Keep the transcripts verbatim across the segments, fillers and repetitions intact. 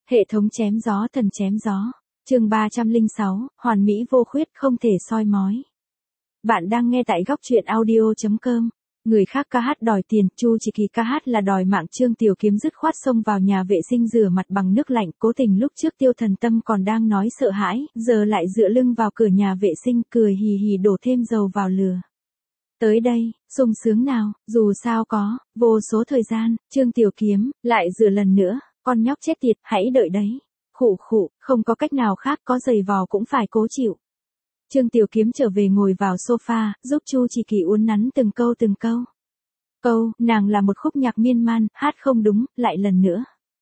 Hệ thống chém gió thần chém gió. Chương ba trăm lẻ sáu, hoàn mỹ vô khuyết không thể soi mói. Bạn đang nghe tại góc truyện audio chấm com. Người khác ca hát đòi tiền, Chu Chỉ Kỳ ca hát là đòi mạng. Trương Tiểu Kiếm dứt khoát xông vào nhà vệ sinh rửa mặt bằng nước lạnh, cố tình lúc trước Tiêu Thần Tâm còn đang nói sợ hãi, giờ lại dựa lưng vào cửa nhà vệ sinh, cười hì hì đổ thêm dầu vào lửa. Tới đây, sung sướng nào, dù sao có vô số thời gian. Trương Tiểu Kiếm lại rửa lần nữa, con nhóc chết tiệt, hãy đợi đấy. Khụ khụ, không có cách nào khác, có giày vò cũng phải cố chịu. Trương Tiểu Kiếm trở về ngồi vào sofa, giúp Chu Chỉ Kỳ uốn nắn từng câu từng câu. Câu, nàng là một khúc nhạc miên man, hát không đúng, lại lần nữa.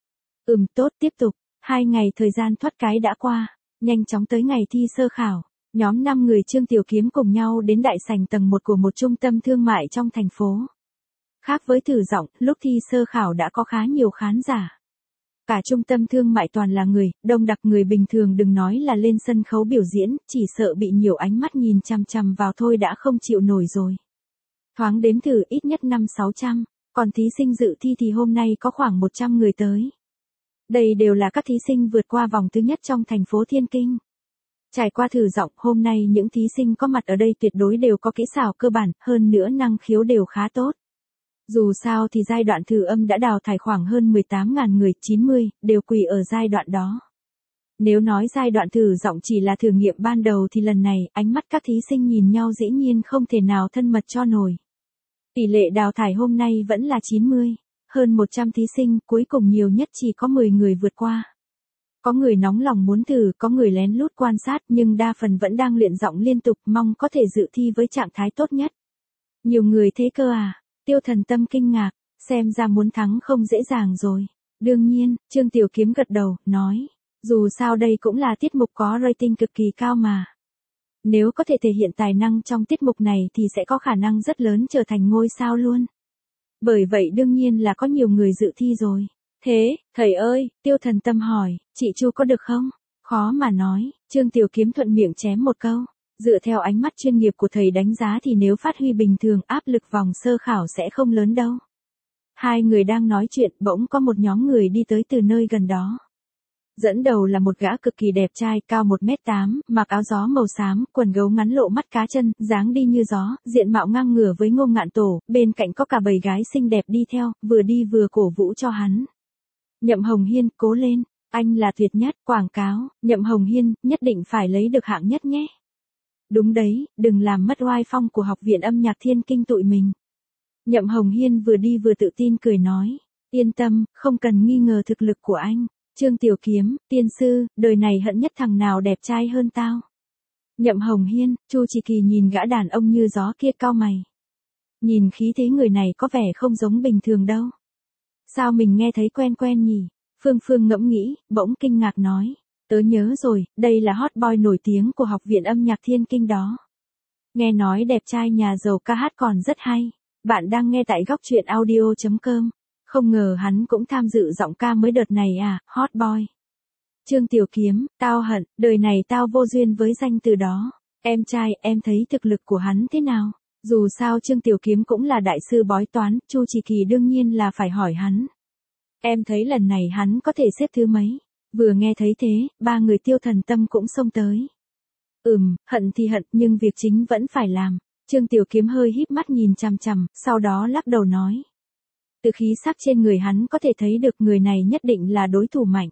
Ừm, tốt, tiếp tục. Hai ngày thời gian thoát cái đã qua, nhanh chóng tới ngày thi sơ khảo. Nhóm năm người Trương Tiểu Kiếm cùng nhau đến đại sảnh tầng một của một trung tâm thương mại trong thành phố. Khác với thử giọng, lúc thi sơ khảo đã có khá nhiều khán giả. Cả trung tâm thương mại toàn là người, đông đặc người bình thường đừng nói là lên sân khấu biểu diễn, chỉ sợ bị nhiều ánh mắt nhìn chằm chằm vào thôi đã không chịu nổi rồi. Thoáng đếm thử ít nhất năm sáu trăm, còn thí sinh dự thi thì hôm nay có khoảng một trăm người tới. Đây đều là các thí sinh vượt qua vòng thứ nhất trong thành phố Thiên Kinh. Trải qua thử giọng, hôm nay những thí sinh có mặt ở đây tuyệt đối đều có kỹ xảo cơ bản, hơn nữa năng khiếu đều khá tốt. Dù sao thì giai đoạn thử âm đã đào thải khoảng hơn mười tám nghìn người, chín mươi, đều quỳ ở giai đoạn đó. Nếu nói giai đoạn thử giọng chỉ là thử nghiệm ban đầu thì lần này, ánh mắt các thí sinh nhìn nhau dĩ nhiên không thể nào thân mật cho nổi. Tỷ lệ đào thải hôm nay vẫn là chín mươi, hơn một trăm thí sinh, cuối cùng nhiều nhất chỉ có mười người vượt qua. Có người nóng lòng muốn thử, có người lén lút quan sát nhưng đa phần vẫn đang luyện giọng liên tục mong có thể dự thi với trạng thái tốt nhất. Nhiều người thế cơ à? Tiêu Thần Tâm kinh ngạc, xem ra muốn thắng không dễ dàng rồi. Đương nhiên, Trương Tiểu Kiếm gật đầu, nói, dù sao đây cũng là tiết mục có rating cực kỳ cao mà. Nếu có thể thể hiện tài năng trong tiết mục này thì sẽ có khả năng rất lớn trở thành ngôi sao luôn. Bởi vậy đương nhiên là có nhiều người dự thi rồi. Thế, thầy ơi, Tiêu Thần Tâm hỏi, chị Chu có được không? Khó mà nói, Trương Tiểu Kiếm thuận miệng chém một câu. Dựa theo ánh mắt chuyên nghiệp của thầy đánh giá thì nếu phát huy bình thường áp lực vòng sơ khảo sẽ không lớn đâu. Hai người đang nói chuyện bỗng có một nhóm người đi tới từ nơi gần đó. Dẫn đầu là một gã cực kỳ đẹp trai cao một mét tám, mặc áo gió màu xám, quần gấu ngắn lộ mắt cá chân, dáng đi như gió, diện mạo ngang ngửa với Ngô Ngạn Tổ, bên cạnh có cả bầy gái xinh đẹp đi theo, vừa đi vừa cổ vũ cho hắn. Nhậm Hồng Hiên, cố lên, anh là tuyệt nhất, quảng cáo, Nhậm Hồng Hiên, nhất định phải lấy được hạng nhất nhé. Đúng đấy, đừng làm mất oai phong của Học viện Âm nhạc Thiên Kinh tụi mình. Nhậm Hồng Hiên vừa đi vừa tự tin cười nói, yên tâm, không cần nghi ngờ thực lực của anh. Trương Tiểu Kiếm, tiên sư, đời này hận nhất thằng nào đẹp trai hơn tao. Nhậm Hồng Hiên, Chu Chỉ Kỳ nhìn gã đàn ông như gió kia cau mày. Nhìn khí thế người này có vẻ không giống bình thường đâu. Sao mình nghe thấy quen quen nhỉ? Phương Phương ngẫm nghĩ, bỗng kinh ngạc nói. Tớ nhớ rồi, đây là hot boy nổi tiếng của Học viện Âm nhạc Thiên Kinh đó. Nghe nói đẹp trai nhà giàu ca hát còn rất hay. Bạn đang nghe tại góc truyện audio chấm com. Không ngờ hắn cũng tham dự giọng ca mới đợt này à, hot boy. Trương Tiểu Kiếm, tao hận, đời này tao vô duyên với danh từ đó. Em trai, em thấy thực lực của hắn thế nào? Dù sao Trương Tiểu Kiếm cũng là đại sư bói toán, Chu Chỉ Kỳ đương nhiên là phải hỏi hắn. Em thấy lần này hắn có thể xếp thứ mấy? Vừa nghe thấy thế, ba người Tiêu Thần Tâm cũng xông tới. Ừm, hận thì hận, nhưng việc chính vẫn phải làm. Trương Tiểu Kiếm hơi híp mắt nhìn chằm chằm, sau đó lắc đầu nói. Từ khí sắc trên người hắn có thể thấy được người này nhất định là đối thủ mạnh.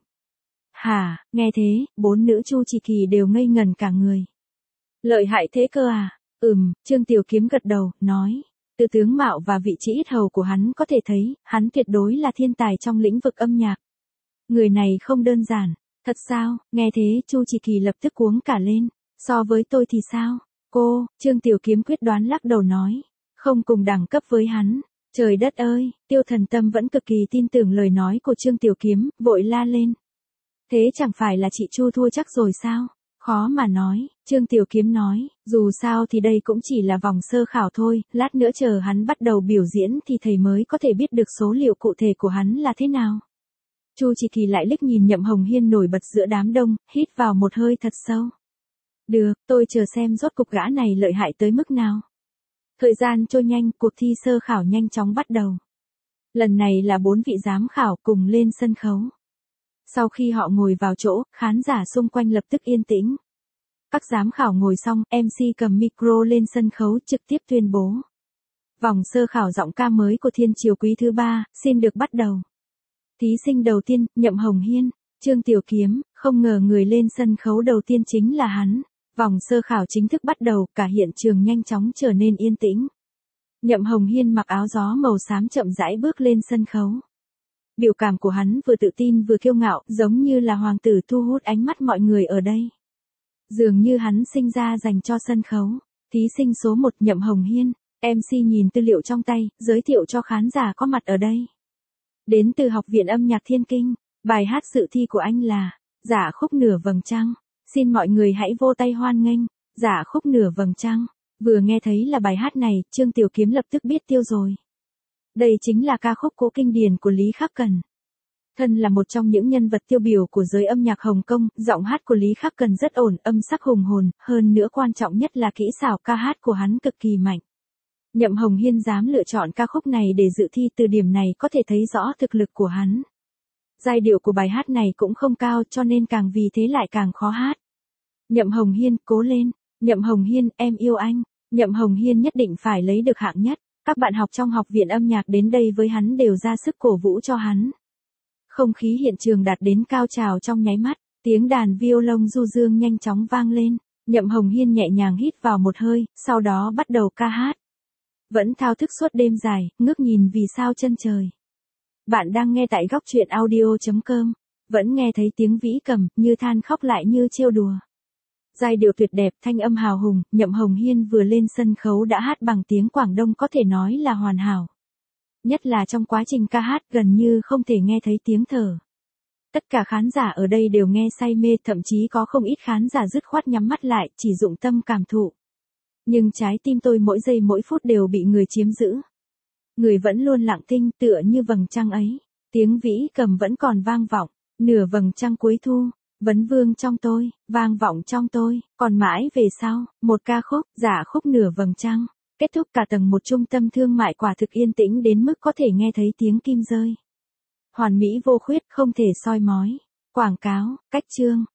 Hả, nghe thế, bốn nữ Chu Chỉ Kỳ đều ngây ngần cả người. Lợi hại thế cơ à? Ừm, Trương Tiểu Kiếm gật đầu, nói. Từ tướng mạo và vị trí ít hầu của hắn có thể thấy, hắn tuyệt đối là thiên tài trong lĩnh vực âm nhạc. Người này không đơn giản. Thật sao? Nghe thế, Chu Chỉ Kỳ lập tức cuống cả lên. So với tôi thì sao? Cô, Trương Tiểu Kiếm quyết đoán lắc đầu nói. Không cùng đẳng cấp với hắn. Trời đất ơi, Tiêu Thần Tâm vẫn cực kỳ tin tưởng lời nói của Trương Tiểu Kiếm, vội la lên. Thế chẳng phải là chị Chu thua chắc rồi sao? Khó mà nói, Trương Tiểu Kiếm nói, dù sao thì đây cũng chỉ là vòng sơ khảo thôi, lát nữa chờ hắn bắt đầu biểu diễn thì thầy mới có thể biết được số liệu cụ thể của hắn là thế nào. Chu Chỉ Kỳ lại liếc nhìn Nhậm Hồng Hiên nổi bật giữa đám đông, hít vào một hơi thật sâu. Được, tôi chờ xem rốt cục gã này lợi hại tới mức nào. Thời gian trôi nhanh, cuộc thi sơ khảo nhanh chóng bắt đầu. Lần này là bốn vị giám khảo cùng lên sân khấu. Sau khi họ ngồi vào chỗ, khán giả xung quanh lập tức yên tĩnh. Các giám khảo ngồi xong, em xê cầm micro lên sân khấu trực tiếp tuyên bố. Vòng sơ khảo giọng ca mới của Thiên Chiều quý thứ ba, xin được bắt đầu. Thí sinh đầu tiên, Nhậm Hồng Hiên, Trương Tiểu Kiếm, không ngờ người lên sân khấu đầu tiên chính là hắn. Vòng sơ khảo chính thức bắt đầu, cả hiện trường nhanh chóng trở nên yên tĩnh. Nhậm Hồng Hiên mặc áo gió màu xám chậm rãi bước lên sân khấu. Biểu cảm của hắn vừa tự tin vừa kiêu ngạo, giống như là hoàng tử thu hút ánh mắt mọi người ở đây. Dường như hắn sinh ra dành cho sân khấu. Thí sinh số một Nhậm Hồng Hiên, em xê nhìn tư liệu trong tay, giới thiệu cho khán giả có mặt ở đây. Đến từ Học viện Âm nhạc Thiên Kinh, bài hát dự thi của anh là Giả khúc nửa vầng trăng. Xin mọi người hãy vô tay hoan nghênh, Giả khúc nửa vầng trăng. Vừa nghe thấy là bài hát này, Trương Tiểu Kiếm lập tức biết tiêu rồi. Đây chính là ca khúc cổ kinh điển của Lý Khắc Cần. Thân là một trong những nhân vật tiêu biểu của giới âm nhạc Hồng Kông, giọng hát của Lý Khắc Cần rất ổn, âm sắc hùng hồn, hơn nữa quan trọng nhất là kỹ xảo ca hát của hắn cực kỳ mạnh. Nhậm Hồng Hiên dám lựa chọn ca khúc này để dự thi, từ điểm này có thể thấy rõ thực lực của hắn. Giai điệu của bài hát này cũng không cao cho nên càng vì thế lại càng khó hát. Nhậm Hồng Hiên, cố lên. Nhậm Hồng Hiên, em yêu anh. Nhậm Hồng Hiên nhất định phải lấy được hạng nhất. Các bạn học trong học viện âm nhạc đến đây với hắn đều ra sức cổ vũ cho hắn. Không khí hiện trường đạt đến cao trào trong nháy mắt, tiếng đàn violon du dương nhanh chóng vang lên. Nhậm Hồng Hiên nhẹ nhàng hít vào một hơi, sau đó bắt đầu ca hát. Vẫn thao thức suốt đêm dài, ngước nhìn vì sao chân trời. Bạn đang nghe tại góc truyện audio chấm com. Vẫn nghe thấy tiếng vĩ cầm, như than khóc lại như trêu đùa. Giai điệu tuyệt đẹp, thanh âm hào hùng, Nhậm Hồng Hiên vừa lên sân khấu đã hát bằng tiếng Quảng Đông có thể nói là hoàn hảo. Nhất là trong quá trình ca hát gần như không thể nghe thấy tiếng thở. Tất cả khán giả ở đây đều nghe say mê, thậm chí có không ít khán giả dứt khoát nhắm mắt lại, chỉ dụng tâm cảm thụ. Nhưng trái tim tôi mỗi giây mỗi phút đều bị người chiếm giữ. Người vẫn luôn lặng thinh tựa như vầng trăng ấy. Tiếng vĩ cầm vẫn còn vang vọng, nửa vầng trăng cuối thu. Vấn vương trong tôi, vang vọng trong tôi, còn mãi về sau, một ca khúc, Giả khúc nửa vầng trăng. Kết thúc cả tầng một trung tâm thương mại quả thực yên tĩnh đến mức có thể nghe thấy tiếng kim rơi. Hoàn mỹ vô khuyết, không thể soi mói. Quảng cáo, cách chương.